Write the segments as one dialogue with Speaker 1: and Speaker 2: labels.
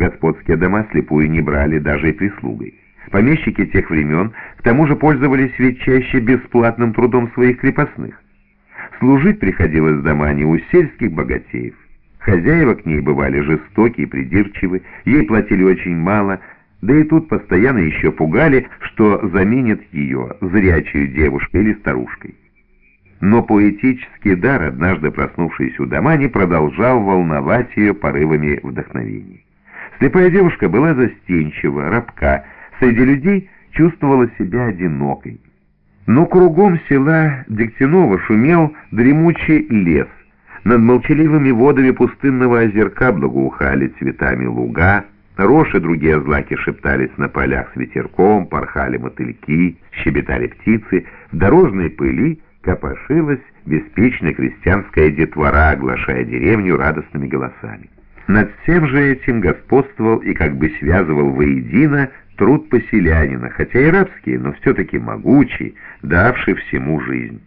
Speaker 1: господские дома слепую не брали даже и прислугой. Помещики тех времен к тому же пользовались ведь чаще бесплатным трудом своих крепостных. Служить приходилось Дамане у сельских богатеев. Хозяева к ней бывали жестоки и придирчивы, ей платили очень мало, да и тут постоянно еще пугали, что заменят ее зрячей девушкой или старушкой. Но поэтический дар, однажды проснувшийся у Дамани, продолжал волновать ее порывами вдохновения. Слепая девушка была застенчива, робка, среди людей чувствовала себя одинокой. Но кругом села Дегтяново шумел дремучий лес. Над молчаливыми водами пустынного озерка благоухали цветами луга, рожь и другие злаки шептались на полях с ветерком, порхали мотыльки, щебетали птицы, в дорожной пыли копошилась беспечная крестьянская детвора, оглашая деревню радостными голосами. Над всем же этим господствовал и как бы связывал воедино труд поселянина, хотя и рабский, но все-таки могучий, давший всему жизнь.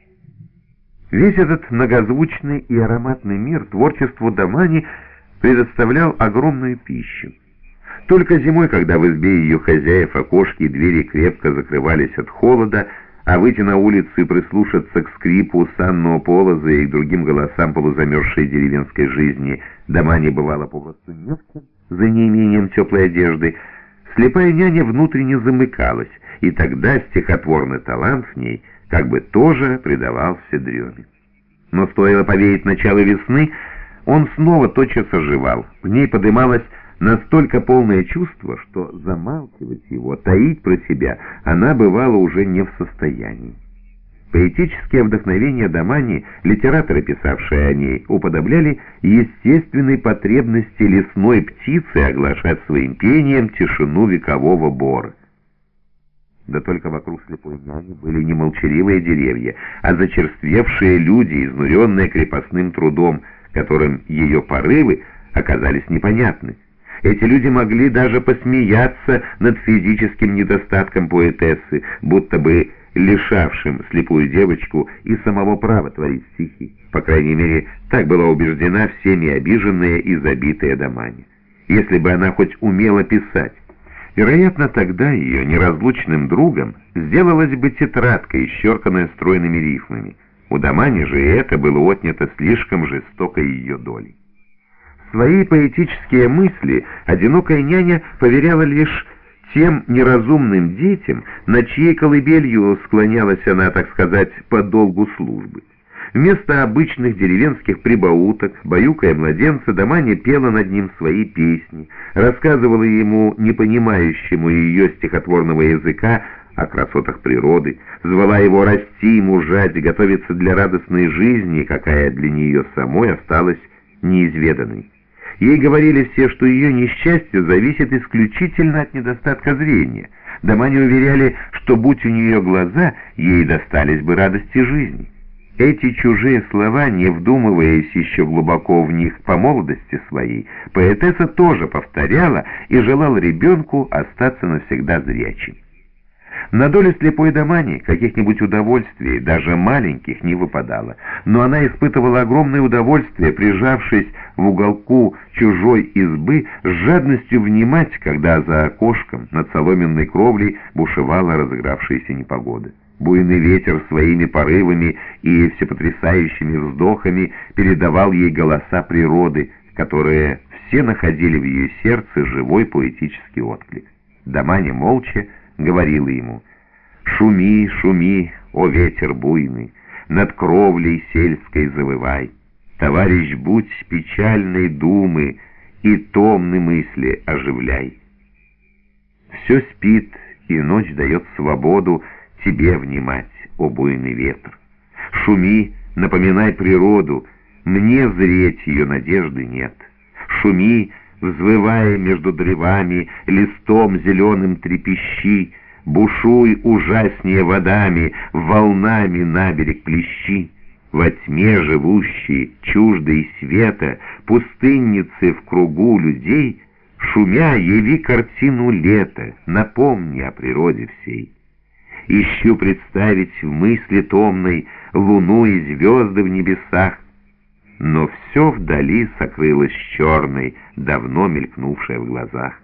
Speaker 1: Весь этот многозвучный и ароматный мир творчеству Дамани предоставлял огромную пищу. Только зимой, когда в избе ее хозяев окошки и двери крепко закрывались от холода, а выйти на улицу и прислушаться к скрипу санного полоза и к другим голосам полузамерзшей деревенской жизни Дамани бывало попросту не в чем, за неимением теплой одежды, слепая няня внутренне замыкалась, и тогда стихотворный талант в ней как бы тоже предавался дреме. Но стоило повеять начало весны, он снова тотчас оживал, в ней подымалось настолько полное чувство, что замалчивать его, таить про себя она бывала уже не в состоянии. Поэтические вдохновения Дамани, литераторы, писавшие о ней, уподобляли естественной потребности лесной птицы оглашать своим пением тишину векового бора. Да только вокруг слепой няни были не молчаливые деревья, а зачерствевшие люди, изнуренные крепостным трудом, которым ее порывы оказались непонятны. Эти люди могли даже посмеяться над физическим недостатком поэтессы, будто бы лишавшим слепую девочку и самого права творить стихи. По крайней мере, так была убеждена всеми обиженная и забитая Дамани. Если бы она хоть умела писать, вероятно, тогда ее неразлучным другом сделалась бы тетрадка, исчерканная стройными рифмами. У Дамани же и это было отнято слишком жестокой ее долей. Свои поэтические мысли одинокая няня поверяла лишь тем неразумным детям, над чьей колыбелью склонялась она, так сказать, по долгу службы. Вместо обычных деревенских прибауток, баюкая младенца, Дамани пела над ним свои песни, рассказывала ему, не понимающему ее стихотворного языка, о красотах природы, звала его расти, мужать, готовиться для радостной жизни, какая для нее самой осталась неизведанной. Ей говорили все, что ее несчастье зависит исключительно от недостатка зрения. Дамани уверяли, что будь у нее глаза, ей достались бы радости жизни. Эти чужие слова, не вдумываясь еще глубоко в них по молодости своей, поэтесса тоже повторяла и желала ребенку остаться навсегда зрячим. На долю слепой Дамани каких-нибудь удовольствий, даже маленьких, не выпадало, но она испытывала огромное удовольствие, прижавшись в уголку чужой избы, с жадностью внимать, когда за окошком над соломенной кровлей бушевала разыгравшаяся непогода. Буйный ветер своими порывами и всепотрясающими вздохами передавал ей голоса природы, которые все находили в ее сердце живой поэтический отклик. Дамани молча говорила ему: «Шуми, шуми, о ветер буйный, над кровлей сельской завывай, товарищ, будь печальной думы и томны мысли оживляй. Все спит, и ночь дает свободу тебе внимать, о буйный ветер. Шуми, напоминай природу, мне зреть ее надежды нет. Шуми, взвывая между древами, листом зеленым трепещи, бушуй ужаснее водами, волнами на берег плещи. Во тьме живущие, чуждой света, пустынницы в кругу людей, шумя, яви картину лета, напомни о природе всей. Ищу представить в мысли томной луну и звезды в небесах. но все вдали сокрылось черной, давно мелькнувшей в глазах.